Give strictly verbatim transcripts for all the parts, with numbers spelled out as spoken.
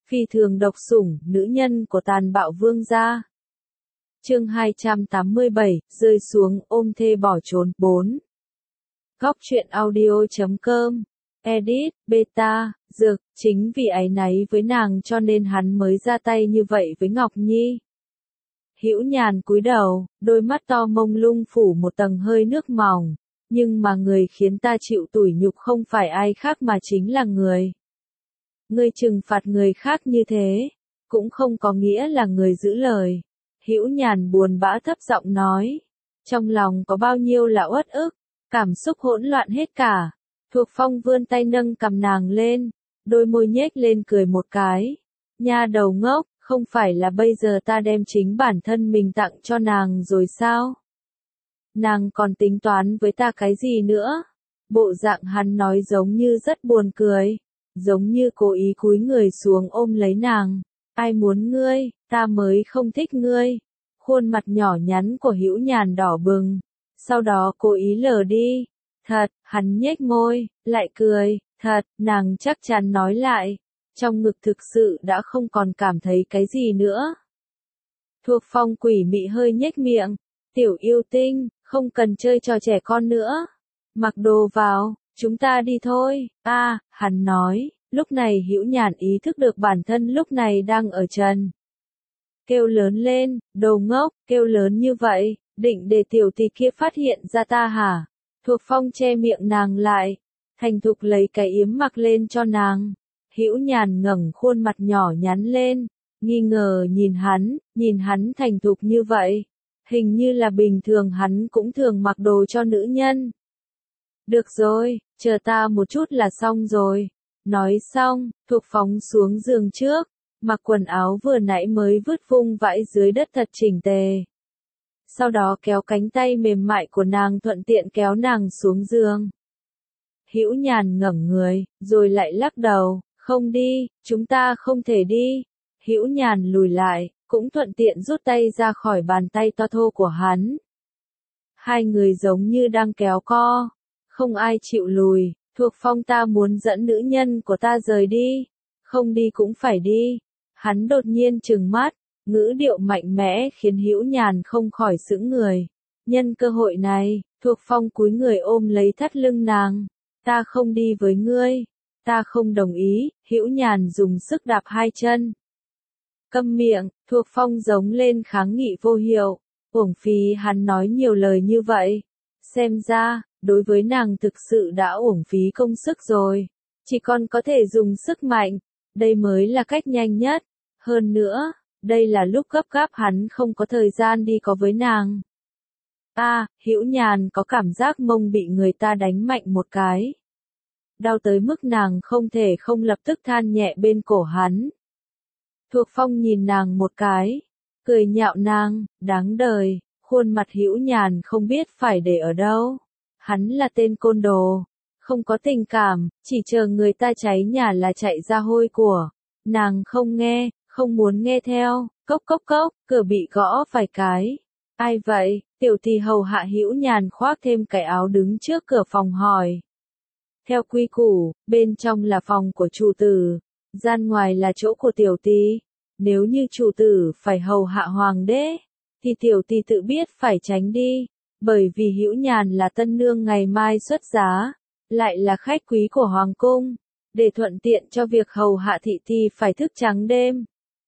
Phi thường độc sủng, nữ nhân của tàn bạo vương gia. Chương hai trăm tám mươi bảy, rơi xuống, ôm thê bỏ trốn, bốn. Góc truyện audio chấm com, edit, beta, dược, chính vì áy náy với nàng cho nên hắn mới ra tay như vậy với Ngọc Nhi. Hữu Nhàn cúi đầu, đôi mắt to mông lung phủ một tầng hơi nước mỏng, nhưng mà người khiến ta chịu tủi nhục không phải ai khác mà chính là người. Ngươi trừng phạt người khác như thế, cũng không có nghĩa là người giữ lời. Hữu Nhàn buồn bã thấp giọng nói, trong lòng có bao nhiêu là uất ức, cảm xúc hỗn loạn hết cả. Thuộc Phong vươn tay nâng cầm nàng lên, đôi môi nhếch lên cười một cái. Nha đầu ngốc, không phải là bây giờ ta đem chính bản thân mình tặng cho nàng rồi sao? Nàng còn tính toán với ta cái gì nữa? Bộ dạng hắn nói giống như rất buồn cười, giống như cố ý cúi người xuống ôm lấy nàng. Ai muốn ngươi, ta mới không thích ngươi. Khuôn mặt nhỏ nhắn của Hữu Nhàn đỏ bừng, sau đó cố ý lờ đi. Thật, hắn nhếch môi, lại cười, thật, nàng chắc chắn nói lại. Trong ngực thực sự đã không còn cảm thấy cái gì nữa. Thuộc Phong quỷ mị hơi nhếch miệng, tiểu yêu tinh, không cần chơi trò trẻ con nữa. Mặc đồ vào, chúng ta đi thôi. A, à, hắn nói, lúc này Hữu Nhàn ý thức được bản thân lúc này đang ở trần. Kêu lớn lên, đồ ngốc, kêu lớn như vậy, định để tiểu tỷ kia phát hiện ra ta hả? Thuộc Phong che miệng nàng lại, thành thục lấy cái yếm mặc lên cho nàng. Hữu Nhàn ngẩng khuôn mặt nhỏ nhắn lên, nghi ngờ nhìn hắn, nhìn hắn thành thục như vậy. Hình như là bình thường hắn cũng thường mặc đồ cho nữ nhân. Được rồi, chờ ta một chút là xong rồi. Nói xong, Thuộc Phong xuống giường trước, mặc quần áo vừa nãy mới vứt vung vãi dưới đất thật chỉnh tề. Sau đó kéo cánh tay mềm mại của nàng thuận tiện kéo nàng xuống giường. Hữu Nhàn ngẩng người, rồi lại lắc đầu, không đi, chúng ta không thể đi. Hữu Nhàn lùi lại, cũng thuận tiện rút tay ra khỏi bàn tay to thô của hắn. Hai người giống như đang kéo co, không ai chịu lùi. Thuộc Phong, ta muốn dẫn nữ nhân của ta rời đi, không đi cũng phải đi. Hắn đột nhiên trừng mắt, ngữ điệu mạnh mẽ khiến Hữu Nhàn không khỏi sững người. Nhân cơ hội này, Thuộc Phong cúi người ôm lấy thắt lưng nàng. Ta không đi với ngươi, ta không đồng ý. Hữu Nhàn dùng sức đạp hai chân. Câm miệng, Thuộc Phong giống lên kháng nghị vô hiệu. Uổng phí hắn nói nhiều lời như vậy. Xem ra, đối với nàng thực sự đã uổng phí công sức rồi. Chỉ còn có thể dùng sức mạnh. Đây mới là cách nhanh nhất. Hơn nữa, đây là lúc gấp gáp hắn không có thời gian đi có với nàng. A, à, Hữu Nhàn có cảm giác mông bị người ta đánh mạnh một cái. Đau tới mức nàng không thể không lập tức than nhẹ bên cổ hắn. Thuộc Phong nhìn nàng một cái, cười nhạo nàng, đáng đời, khuôn mặt Hữu Nhàn không biết phải để ở đâu. Hắn là tên côn đồ, không có tình cảm, chỉ chờ người ta cháy nhà là chạy ra hôi của. Nàng không nghe, không muốn nghe theo, cốc cốc cốc, cửa bị gõ vài cái. Ai vậy? Tiểu tỷ hầu hạ Hữu Nhàn khoác thêm cái áo đứng trước cửa phòng hỏi. Theo quy củ, bên trong là phòng của chủ tử, gian ngoài là chỗ của tiểu tỷ. Nếu như chủ tử phải hầu hạ hoàng đế, thì tiểu tỷ tự biết phải tránh đi, bởi vì Hữu Nhàn là tân nương ngày mai xuất giá, lại là khách quý của hoàng cung, để thuận tiện cho việc hầu hạ thị thì phải thức trắng đêm.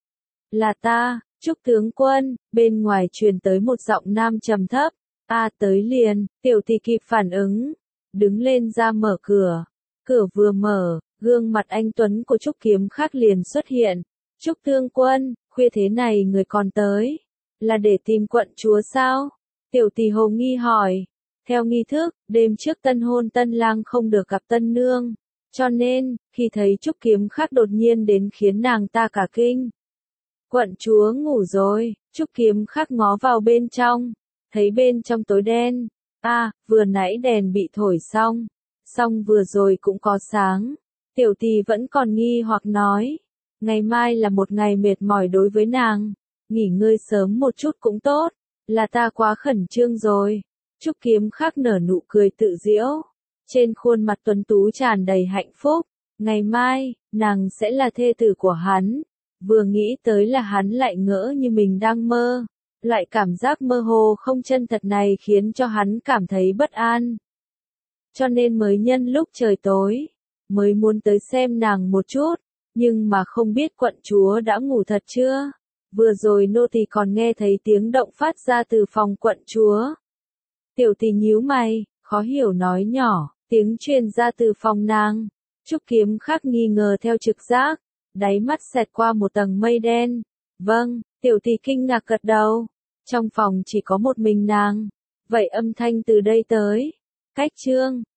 Là ta, Trúc tướng quân, bên ngoài truyền tới một giọng nam trầm thấp. A, à, tới liền. Tiểu tỷ kịp phản ứng, đứng lên ra mở cửa. Cửa vừa mở, gương mặt anh tuấn của Trúc Kiếm Khắc liền xuất hiện. Trúc tướng quân, khuya thế này người còn tới, là để tìm quận chúa sao? Tiểu tỷ hồ nghi hỏi. Theo nghi thức, đêm trước tân hôn tân lang không được gặp tân nương, cho nên, khi thấy Trúc Kiếm Khắc đột nhiên đến khiến nàng ta cả kinh. Quận chúa ngủ rồi. Trúc Kiếm Khắc ngó vào bên trong, thấy bên trong tối đen. A, à, vừa nãy đèn bị thổi xong, xong vừa rồi cũng có sáng. Tiểu tỷ vẫn còn nghi hoặc nói, ngày mai là một ngày mệt mỏi đối với nàng, nghỉ ngơi sớm một chút cũng tốt, là ta quá khẩn trương rồi. Trúc Kiếm Khắc nở nụ cười tự giễu, trên khuôn mặt tuấn tú tràn đầy hạnh phúc. Ngày mai, nàng sẽ là thê tử của hắn. Vừa nghĩ tới là hắn lại ngỡ như mình đang mơ. Loại cảm giác mơ hồ không chân thật này khiến cho hắn cảm thấy bất an. Cho nên mới nhân lúc trời tối, mới muốn tới xem nàng một chút, nhưng mà không biết quận chúa đã ngủ thật chưa? Vừa rồi nô tỳ còn nghe thấy tiếng động phát ra từ phòng quận chúa. Tiểu tỳ nhíu mày, khó hiểu nói nhỏ, tiếng truyền ra từ phòng nàng. Trúc Kiếm Khắc nghi ngờ theo trực giác, đáy mắt xẹt qua một tầng mây đen. Vâng, tiểu tỳ kinh ngạc gật đầu. Trong phòng chỉ có một mình nàng. Vậy âm thanh từ đây tới. Cách chương